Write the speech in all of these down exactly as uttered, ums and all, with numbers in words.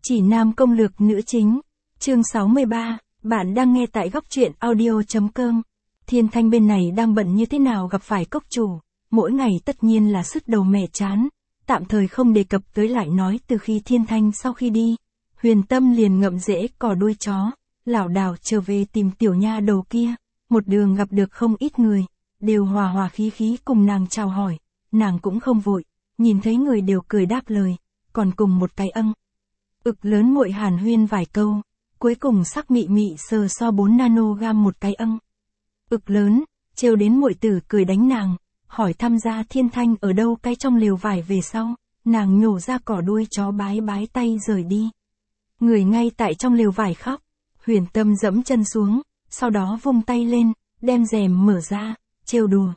Chỉ nam công lược nữ chính, chương sáu mươi ba, bạn đang nghe tại góc truyện audio chấm com. Thiên Thanh bên này đang bận như thế nào gặp phải cốc chủ, mỗi ngày tất nhiên là sứt đầu mẻ chán, tạm thời không đề cập tới lại nói từ khi Thiên Thanh sau khi đi, Huyền Tâm liền ngậm rễ cỏ đuôi chó, lảo đảo trở về tìm tiểu nha đầu kia, một đường gặp được không ít người, đều hòa hòa khí khí cùng nàng chào hỏi, nàng cũng không vội, nhìn thấy người đều cười đáp lời, còn cùng một cái âng. Ực lớn muội hàn huyên vài câu, cuối cùng sắc mị mị sờ so bốn nanogam một cái âng. Ực lớn, trêu đến muội tử cười đánh nàng, hỏi thăm ra Thiên Thanh ở đâu cái trong lều vải về sau, nàng nhổ ra cỏ đuôi chó bái bái tay rời đi. Người ngay tại trong lều vải khóc, Huyền Tâm dẫm chân xuống, sau đó vung tay lên, đem rèm mở ra, trêu đùa.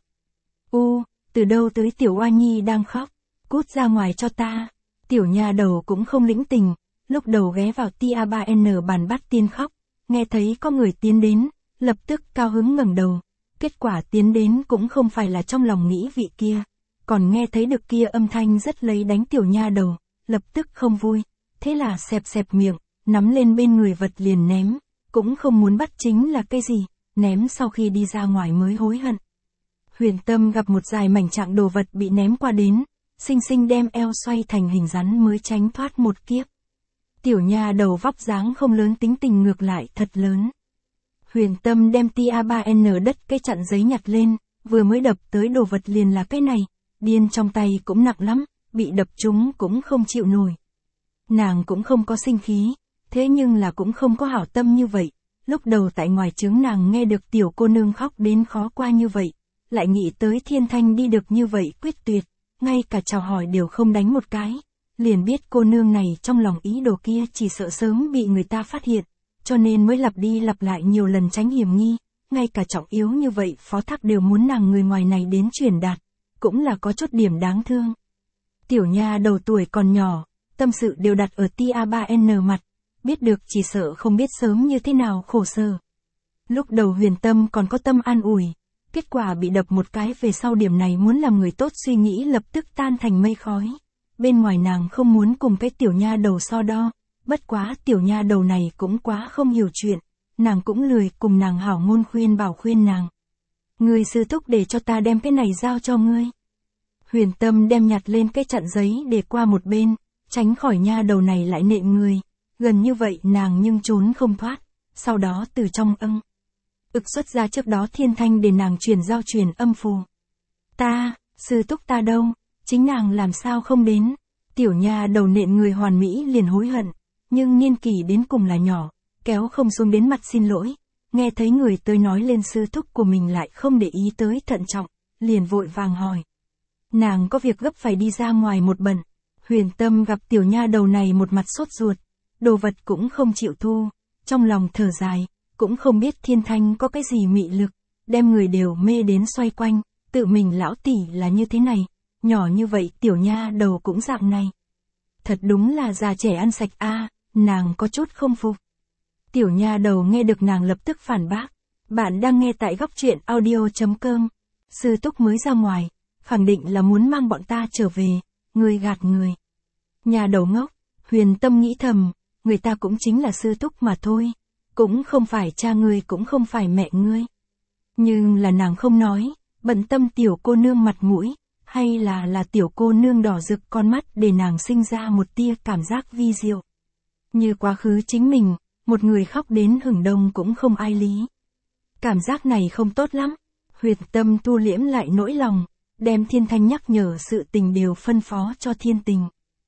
U, từ đâu tới tiểu oa nhi đang khóc, cút ra ngoài cho ta. Tiểu nha đầu cũng không lĩnh tình, lúc đầu ghé vào tia ba en bàn bắt tiên khóc, nghe thấy có người tiến đến, lập tức cao hứng ngẩng đầu, kết quả tiến đến cũng không phải là trong lòng nghĩ vị kia, còn nghe thấy được kia âm thanh rất lấy đánh tiểu nha đầu, lập tức không vui, thế là xẹp xẹp miệng, nắm lên bên người vật liền ném, cũng không muốn bắt chính là cái gì, ném sau khi đi ra ngoài mới hối hận. Huyền Tâm gặp một dài mảnh trạng đồ vật bị ném qua đến, xinh xinh đem eo xoay thành hình rắn mới tránh thoát một kiếp. Tiểu nha đầu vóc dáng không lớn tính tình ngược lại thật lớn. Huyền Tâm đem tia ba en đất cái chặn giấy nhặt lên, vừa mới đập tới đồ vật liền là cái này, điên trong tay cũng nặng lắm, bị đập trúng cũng không chịu nổi. Nàng cũng không có sinh khí, thế nhưng là cũng không có hảo tâm như vậy, lúc đầu tại ngoài trướng nàng nghe được tiểu cô nương khóc đến khó qua như vậy, lại nghĩ tới Thiên Thanh đi được như vậy quyết tuyệt, ngay cả chào hỏi đều không đánh một cái, liền biết cô nương này trong lòng ý đồ kia chỉ sợ sớm bị người ta phát hiện, cho nên mới lặp đi lặp lại nhiều lần tránh hiểm nghi, ngay cả trọng yếu như vậy phó thác đều muốn nàng người ngoài này đến truyền đạt, cũng là có chút điểm đáng thương. Tiểu nha đầu tuổi còn nhỏ, tâm sự đều đặt ở tia ba en mặt, biết được chỉ sợ không biết sớm như thế nào khổ sở. Lúc đầu Huyền Tâm còn có tâm an ủi, kết quả bị đập một cái về sau điểm này muốn làm người tốt suy nghĩ lập tức tan thành mây khói. Bên ngoài nàng không muốn cùng cái tiểu nha đầu so đo, bất quá tiểu nha đầu này cũng quá không hiểu chuyện, nàng cũng lười cùng nàng hảo ngôn khuyên bảo khuyên nàng. Người sư thúc để cho ta đem cái này giao cho ngươi. Huyền Tâm đem nhặt lên cái chặn giấy để qua một bên, tránh khỏi nha đầu này lại nện người, gần như vậy nàng nhưng trốn không thoát, sau đó từ trong âng. Ực xuất ra trước đó Thiên Thanh để nàng truyền giao truyền âm phù. Ta, sư thúc ta đâu, chính nàng làm sao không đến, tiểu nha đầu nện người hoàn mỹ liền hối hận, nhưng niên kỷ đến cùng là nhỏ, kéo không xuống đến mặt xin lỗi, nghe thấy người tới nói lên sư thúc của mình lại không để ý tới thận trọng, liền vội vàng hỏi. Nàng có việc gấp phải đi ra ngoài một bận, Huyền Tâm gặp tiểu nha đầu này một mặt sốt ruột, đồ vật cũng không chịu thu, trong lòng thở dài, cũng không biết Thiên Thanh có cái gì mị lực, đem người đều mê đến xoay quanh, tự mình lão tỷ là như thế này, nhỏ như vậy tiểu nha đầu cũng dạng này. Thật đúng là già trẻ ăn sạch a, à, nàng có chút không phục. Tiểu nha đầu nghe được nàng lập tức phản bác, bạn đang nghe tại góc truyện audio chấm com, sư thúc mới ra ngoài, khẳng định là muốn mang bọn ta trở về, người gạt người. Nhà đầu ngốc, Huyền Tâm nghĩ thầm, người ta cũng chính là sư thúc mà thôi, cũng không phải cha ngươi cũng không phải mẹ ngươi. Nhưng là nàng không nói, bận tâm tiểu cô nương mặt mũi, hay là là tiểu cô nương đỏ rực con mắt để nàng sinh ra một tia cảm giác vi diệu. Như quá khứ chính mình, một người khóc đến hửng đông cũng không ai lý. Cảm giác này không tốt lắm, Huyền Tâm thu liễm lại nỗi lòng, đem Thiên Thanh nhắc nhở sự tình đều phân phó cho Thiên Tình.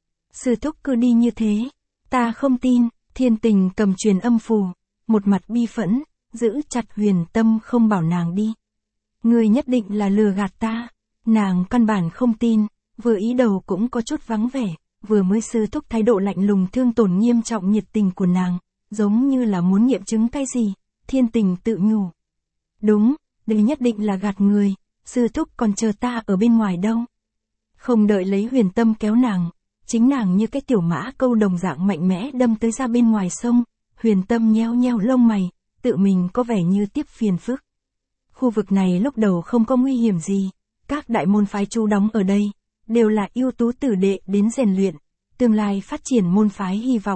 Sư thúc cứ đi như thế, ta không tin. Thiên Tình cầm truyền âm phù, một mặt bi phẫn, giữ chặt Huyền Tâm không bảo nàng đi. Ngươi nhất định là lừa gạt ta, nàng căn bản không tin, vừa ý đầu cũng có chút vắng vẻ, vừa mới sư thúc thái độ lạnh lùng thương tổn nghiêm trọng nhiệt tình của nàng, giống như là muốn nghiệm chứng cái gì, Thiên Tình tự nhủ. Đúng, đây nhất định là gạt người, sư thúc còn chờ ta ở bên ngoài đâu. Không đợi lấy Huyền Tâm kéo nàng, chính nàng như cái tiểu mã câu đồng dạng mạnh mẽ đâm tới ra bên ngoài sông, Huyền Tâm nheo nheo lông mày, tự mình có vẻ như tiếp phiền phức. Khu vực này lúc đầu không có nguy hiểm gì, các đại môn phái trú đóng ở đây, đều là ưu tú tử đệ đến rèn luyện, tương lai phát triển môn phái hy vọng,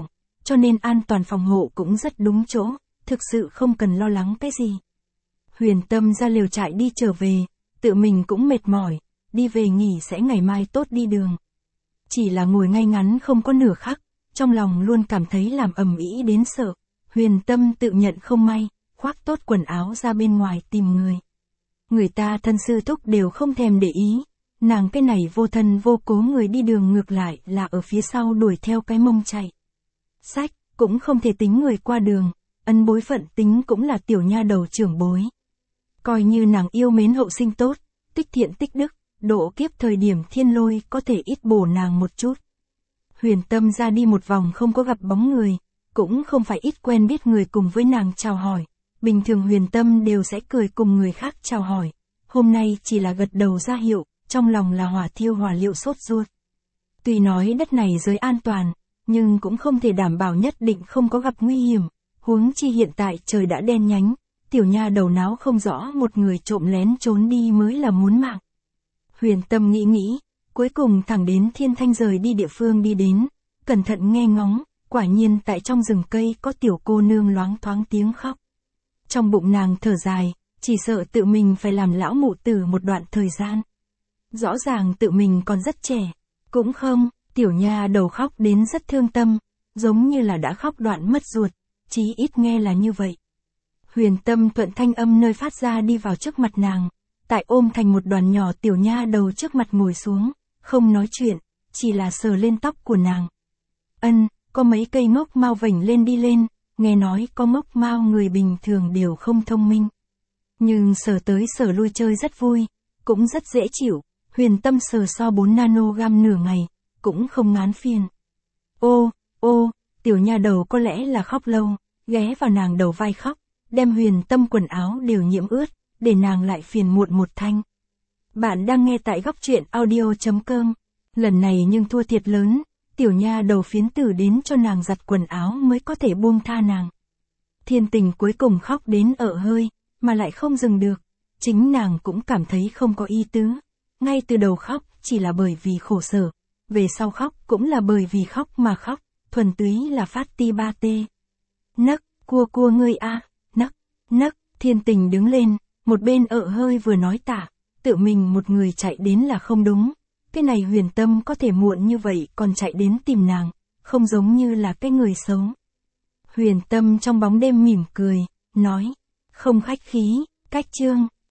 cho nên an toàn phòng hộ cũng rất đúng chỗ, thực sự không cần lo lắng cái gì. Huyền Tâm ra lều trại đi trở về, tự mình cũng mệt mỏi, đi về nghỉ sẽ ngày mai tốt đi đường. Chỉ là ngồi ngay ngắn không có nửa khắc, trong lòng luôn cảm thấy làm ầm ĩ đến sợ. Huyền Tâm tự nhận không may, khoác tốt quần áo ra bên ngoài tìm người. Người ta thân sư thúc đều không thèm để ý, nàng cái này vô thân vô cố người đi đường ngược lại là ở phía sau đuổi theo cái mông chạy. Sách, cũng không thể tính người qua đường, ân bối phận tính cũng là tiểu nha đầu trưởng bối. Coi như nàng yêu mến hậu sinh tốt, tích thiện tích đức, độ kiếp thời điểm thiên lôi có thể ít bổ nàng một chút. Huyền Tâm ra đi một vòng không có gặp bóng người, cũng không phải ít quen biết người cùng với nàng chào hỏi. Bình thường Huyền Tâm đều sẽ cười cùng người khác chào hỏi. Hôm nay chỉ là gật đầu ra hiệu, trong lòng là hỏa thiêu hỏa liệu sốt ruột. Tuy nói đất này giới an toàn, nhưng cũng không thể đảm bảo nhất định không có gặp nguy hiểm. Huống chi hiện tại trời đã đen nhánh, tiểu nha đầu náo không rõ một người trộm lén trốn đi mới là muốn mạng. Huyền Tâm nghĩ nghĩ, cuối cùng thẳng đến Thiên Thanh rời đi địa phương đi đến, cẩn thận nghe ngóng, quả nhiên tại trong rừng cây có tiểu cô nương loáng thoáng tiếng khóc. Trong bụng nàng thở dài, chỉ sợ tự mình phải làm lão mụ tử một đoạn thời gian. Rõ ràng tự mình còn rất trẻ, cũng không, tiểu nha đầu khóc đến rất thương tâm, giống như là đã khóc đoạn mất ruột, chí ít nghe là như vậy. Huyền Tâm thuận thanh âm nơi phát ra đi vào trước mặt nàng, tại ôm thành một đoàn nhỏ tiểu nha đầu trước mặt ngồi xuống, không nói chuyện, chỉ là sờ lên tóc của nàng. Ân, có mấy cây mốc mau vểnh lên đi lên, nghe nói có mốc mau người bình thường đều không thông minh. Nhưng sờ tới sờ lui chơi rất vui, cũng rất dễ chịu, Huyền Tâm sờ so bốn nanogam nửa ngày, cũng không ngán phiền. Ô, ô, tiểu nha đầu có lẽ là khóc lâu, ghé vào nàng đầu vai khóc, đem Huyền Tâm quần áo đều nhiễm ướt, để nàng lại phiền muộn một thanh. Bạn đang nghe tại góc truyện audio chấm com. Lần này nhưng thua thiệt lớn, tiểu nha đầu phiến tử đến cho nàng giặt quần áo mới có thể buông tha nàng. Thiên Tình cuối cùng khóc đến ợ hơi, mà lại không dừng được, chính nàng cũng cảm thấy không có ý tứ. Ngay từ đầu khóc chỉ là bởi vì khổ sở, về sau khóc cũng là bởi vì khóc mà khóc, thuần túy là phát ti ba tê. Nấc, cua cua ngươi a, nấc, nấc, Thiên Tình đứng lên, một bên ợ hơi vừa nói tả, tự mình một người chạy đến là không đúng. Cái này Huyền Tâm có thể muộn như vậy còn chạy đến tìm nàng, không giống như là cái người xấu. Huyền Tâm trong bóng đêm mỉm cười, nói, không khách khí, cách chương.